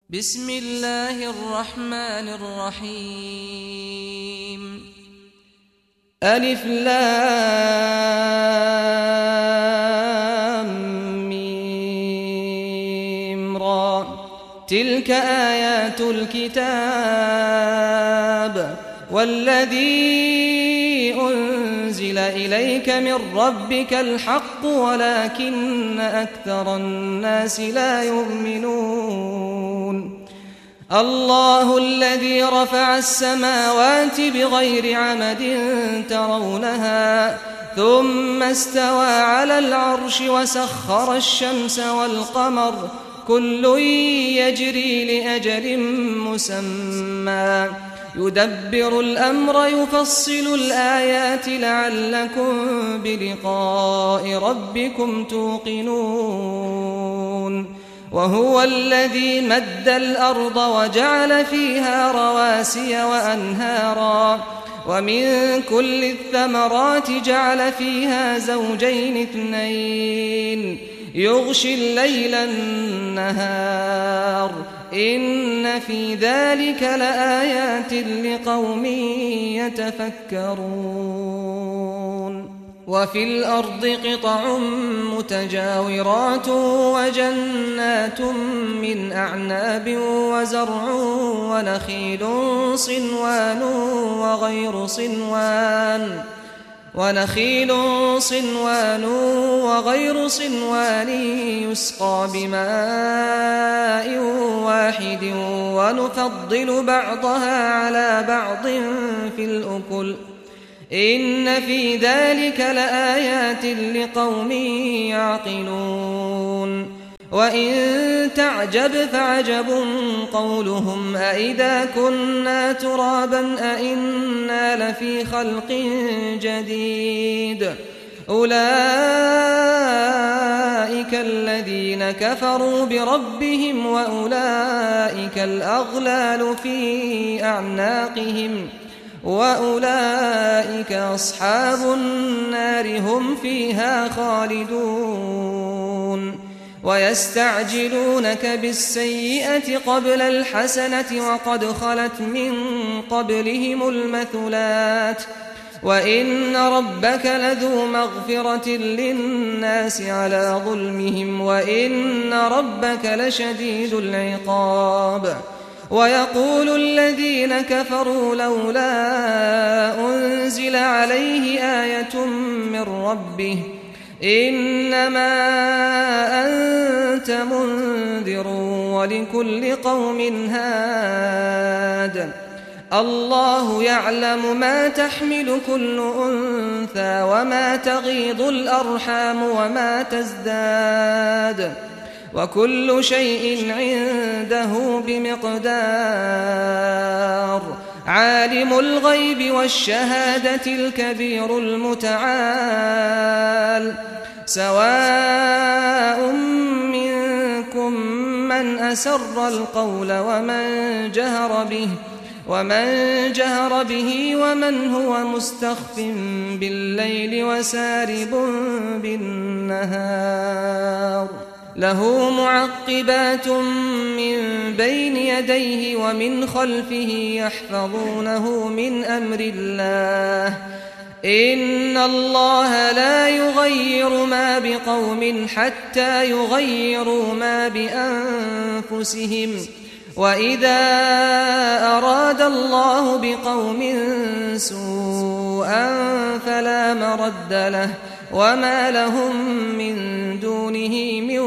بسم الله الرحمن الرحيم ألف لام ميم را تلك آيات الكتاب والذي أنزل إليك من ربك الحق ولكن أكثر الناس لا يؤمنون الله الذي رفع السماوات بغير عمد ترونها ثم استوى على العرش وسخر الشمس والقمر كل يجري لأجل مسمى يدبر الأمر يفصل الآيات لعلكم بلقاء ربكم توقنون وهو الذي مد الأرض وجعل فيها رواسي وأنهارا ومن كل الثمرات جعل فيها زوجين اثنين يغشي الليل النهار إن في ذلك لآيات لقوم يتفكرون وفي الأرض قطع متجاورات وجنات من أعناب وزرع ونخيل صنوان وغير صنوان يسقى بماء واحد ونفضل بعضها على بعض في الأكل إن في ذلك لآيات لقوم يعقلون وإن تعجب فعجب قولهم أإذا كنا ترابا أإنا لفي خلق جديد أولئك الذين كفروا بربهم وأولئك الأغلال في أعناقهم وأولئك أصحاب النار هم فيها خالدون ويستعجلونك بالسيئة قبل الحسنة وقد خلت من قبلهم المثلات وإن ربك لذو مغفرة للناس على ظلمهم وإن ربك لشديد العقاب ويقول الذين كفروا لولا أنزل عليه آية من ربه إنما أنت منذر ولكل قوم هاد الله يعلم ما تحمل كل أنثى وما تغيض الأرحام وما تزداد وكل شيء عنده بمقدار عالم الغيب والشهادة الكبير المتعال سواء منكم من أسر القول ومن جهر به ومن هو مستخف بالليل وسارب بالنهار له معقبات من بين يديه ومن خلفه يحفظونه من أمر الله إن الله لا يغير ما بقوم حتى يغيروا ما بأنفسهم وإذا أراد الله بقوم سوءا فلا مرد له وما لهم من دونه من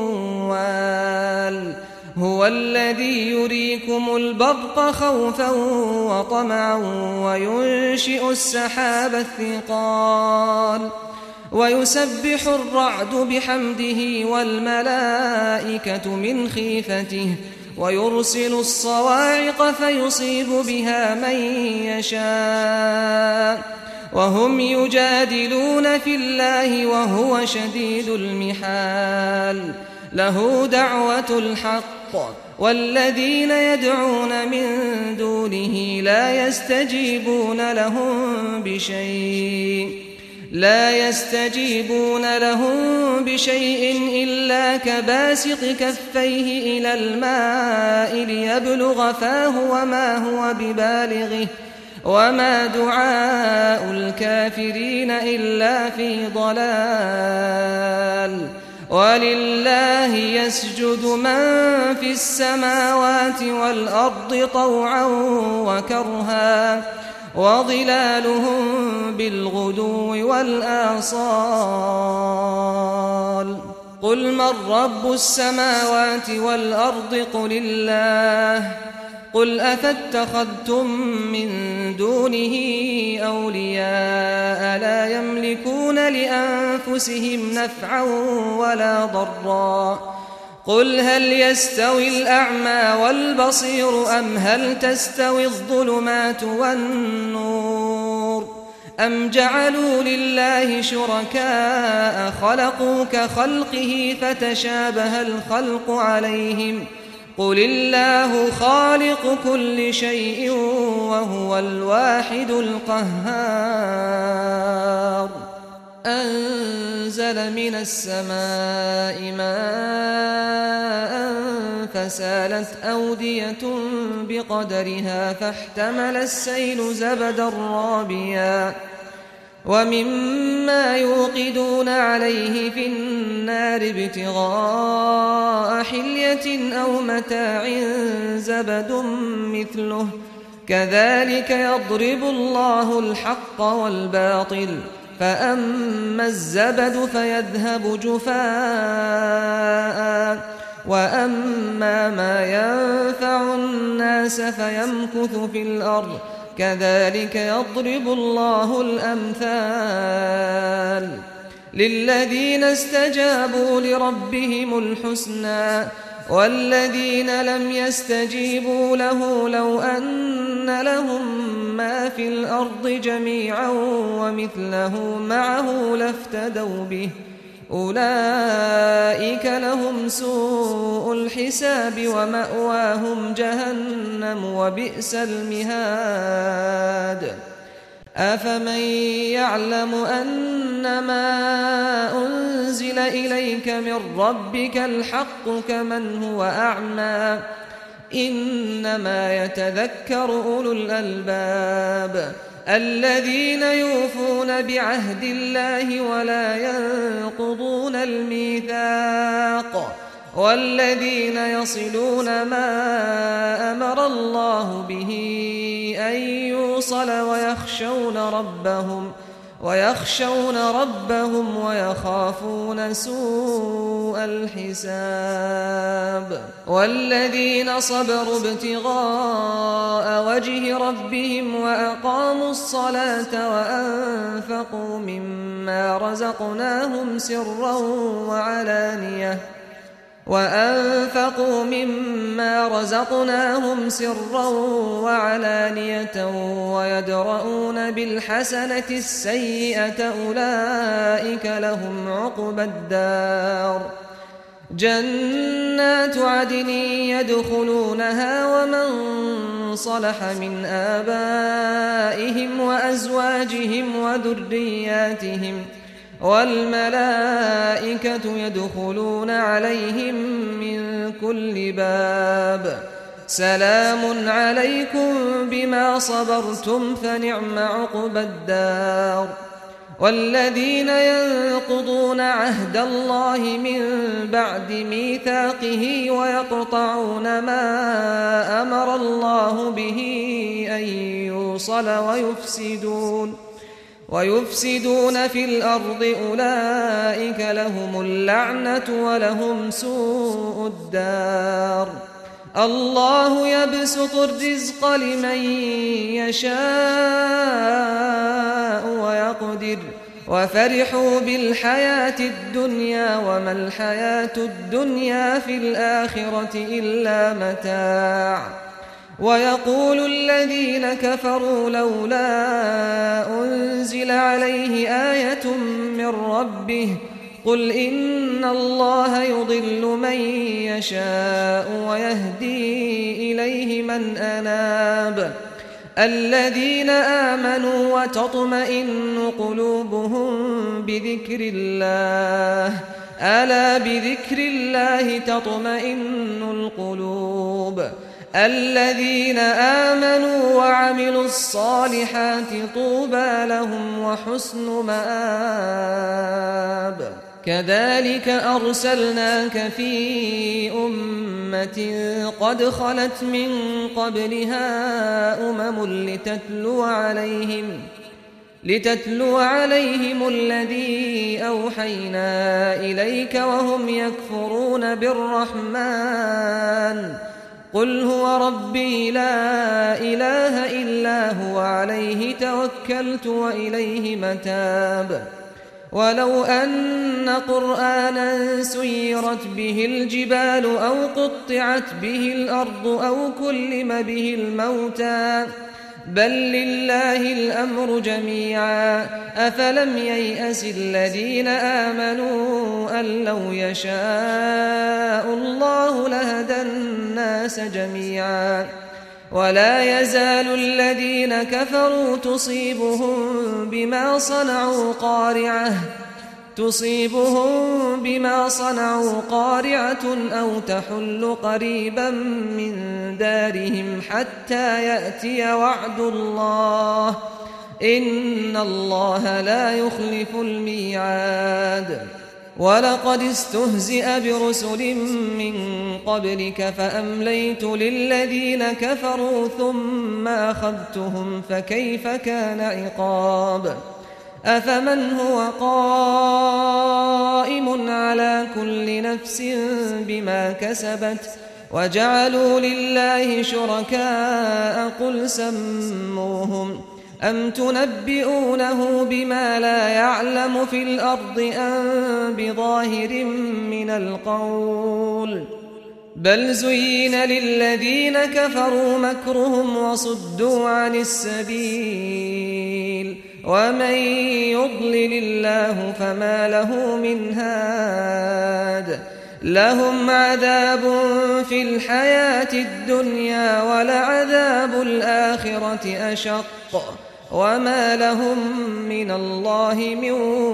وال هو الذي يريكم البرق خوفا وطمعا وينشئ السحاب الثقال ويسبح الرعد بحمده والملائكة من خيفته ويرسل الصواعق فيصيب بها من يشاء وهم يجادلون في الله وهو شديد المحال له دعوة الحق والذين يدعون من دونه لا يستجيبون لهم بشيء لا يستجيبون لهم بشيء إلا كباسط كفيه إلى الماء ليبلغ فاه وما هو ببالغه وما دعاء الكافرين إلا في ضلال ولله يسجد من في السماوات والأرض طوعا وكرها وظلالهم بالغدو والآصال قل من رب السماوات والأرض قل الله قل أفاتخذتم من دونه أولياء لا يملكون لأنفسهم نفعا ولا ضرا قل هل يستوي الأعمى والبصير أم هل تستوي الظلمات والنور أم جعلوا لله شركاء خلقوا كخلقه فتشابه الخلق عليهم قل الله خالق كل شيء وهو الواحد القهار أنزل من السماء ماء فسالت أودية بقدرها فاحتمل السيل زبدا رابيا ومما يوقدون عليه في النار ابتغاء حلية أو متاع زبد مثله كذلك يضرب الله الحق والباطل فأما الزبد فيذهب جفاء وأما ما ينفع الناس فيمكث في الأرض كذلك يضرب الله الأمثال للذين استجابوا لربهم الحسنى والذين لم يستجيبوا له لو أن لهم ما في الأرض جميعا ومثله معه لافتدوا به أولئك لهم سوء الحساب ومأواهم جهنم وبئس المهاد أفمن يعلم أنما أنزل إليك من ربك الحق كمن هو أعمى إنما يتذكر أولو الألباب الذين يوفون بعهد الله ولا ينقضون الميثاق والذين يصلون ما أمر الله به أن يوصل ويخشون ربهم ويخافون سوء الحساب والذين صبروا ابتغاء وجه ربهم وأقاموا الصلاة وأنفقوا مما رزقناهم سرا وعلانية ويدرؤون بالحسنة السيئة أولئك لهم عقبى الدار جنات عدن يدخلونها ومن صلح من آبائهم وأزواجهم وذرياتهم والملائكة يدخلون عليهم من كل باب سلام عليكم بما صبرتم فنعم عقبى الدار والذين ينقضون عهد الله من بعد ميثاقه ويقطعون ما أمر الله به أن يوصل ويفسدون في الأرض أولئك لهم اللعنة ولهم سوء الدار الله يبسط الرزق لمن يشاء ويقدر وفرحوا بالحياة الدنيا وما الحياة الدنيا في الآخرة إلا متاع ويقول الذين كفروا لولا أنزل عليه آية من ربه قل إن الله يضل من يشاء ويهدي إليه من أناب الذين آمنوا وتطمئن قلوبهم بذكر الله ألا بذكر الله تطمئن القلوب الذين آمنوا وعملوا الصالحات طوبى لهم وحسن مآب كذلك أرسلناك في أمة قد خلت من قبلها لتتلو عليهم الذي أوحينا إليك وهم يكفرون بالرحمن قل هو ربي لا إله إلا هو عليه توكلت وإليه متاب ولو أن قرآنا سيرت به الجبال أو قطعت به الأرض أو كلم به الموتى بل لله الأمر جميعا أفلم ييأس الذين آمنوا أن لو يشاء الله لهدى الناس جميعا ولا يزال الذين كفروا تصيبهم بما صنعوا قارعة أو تحل قريبا من دارهم حتى يأتي وعد الله إن الله لا يخلف الميعاد ولقد استهزئ برسل من قبلك فأمليت للذين كفروا ثم أخذتهم فكيف كان عقاب أفمن هو قائم على كل نفس بما كسبت وجعلوا لله شركاء قل سموهم أم تنبئونه بما لا يعلم في الأرض أم بظاهر من القول بل زين للذين كفروا مكرهم وصدوا عن السبيل ومن يضلل الله فما له من هاد لهم عذاب في الحياة الدنيا ولعذاب الآخرة أشق وما لهم من الله من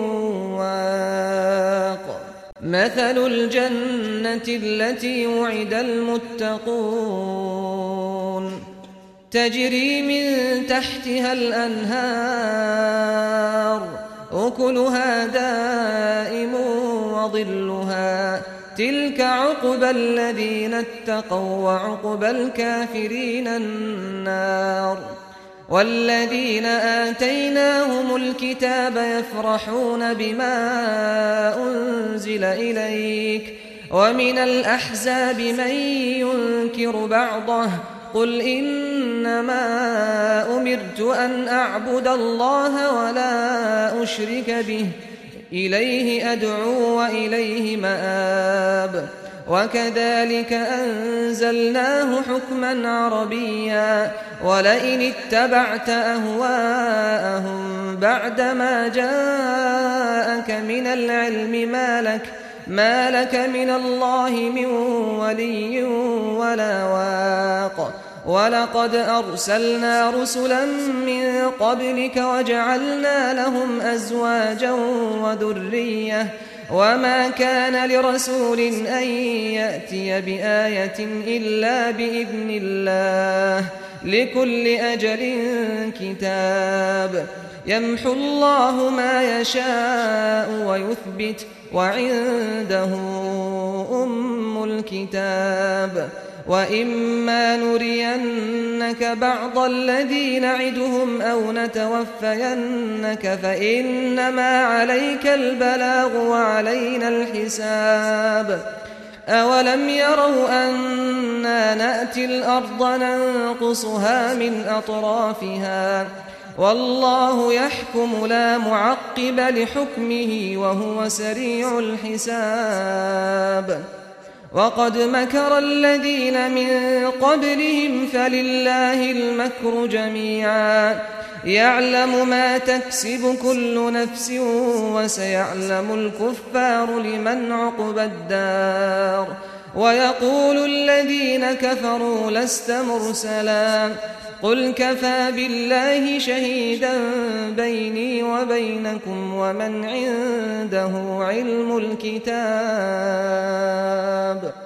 واق مثل الجنة التي وعد المتقون تجري من تحتها الأنهار أكلها دائم وظلها تلك عقبى الذين اتقوا وعقبى الكافرين النار والذين آتيناهم الكتاب يفرحون بما أنزل إليك ومن الأحزاب من ينكر بعضه قل إنما أمرت أن أعبد الله ولا أشرك به إليه أدعو وإليه مآب وكذلك أنزلناه حكما عربيا ولئن اتبعت أهواءهم بعدما جاءك من العلم ما لك من الله من ولي ولا واق ولقد أرسلنا رسلا من قبلك وجعلنا لهم أزواجا وذرية وما كان لرسول أن يأتي بآية إلا بإذن الله لكل أجل كتاب يمحو الله ما يشاء ويثبت وعنده أم الكتاب وإما نرينك بعض الذي نعدهم أو نتوفينك فإنما عليك البلاغ وعلينا الحساب أولم يروا أنا نأتي الأرض ننقصها من أطرافها والله يحكم لا معقب لحكمه وهو سريع الحساب وقد مكر الذين من قبلهم فلله المكر جميعا يعلم ما تكسب كل نفس وسيعلم الكفار لمن عقبى الدار ويقول الذين كفروا لست مرسلا قل كفى بالله شهيدا بيني وبينكم ومن عنده علم الكتاب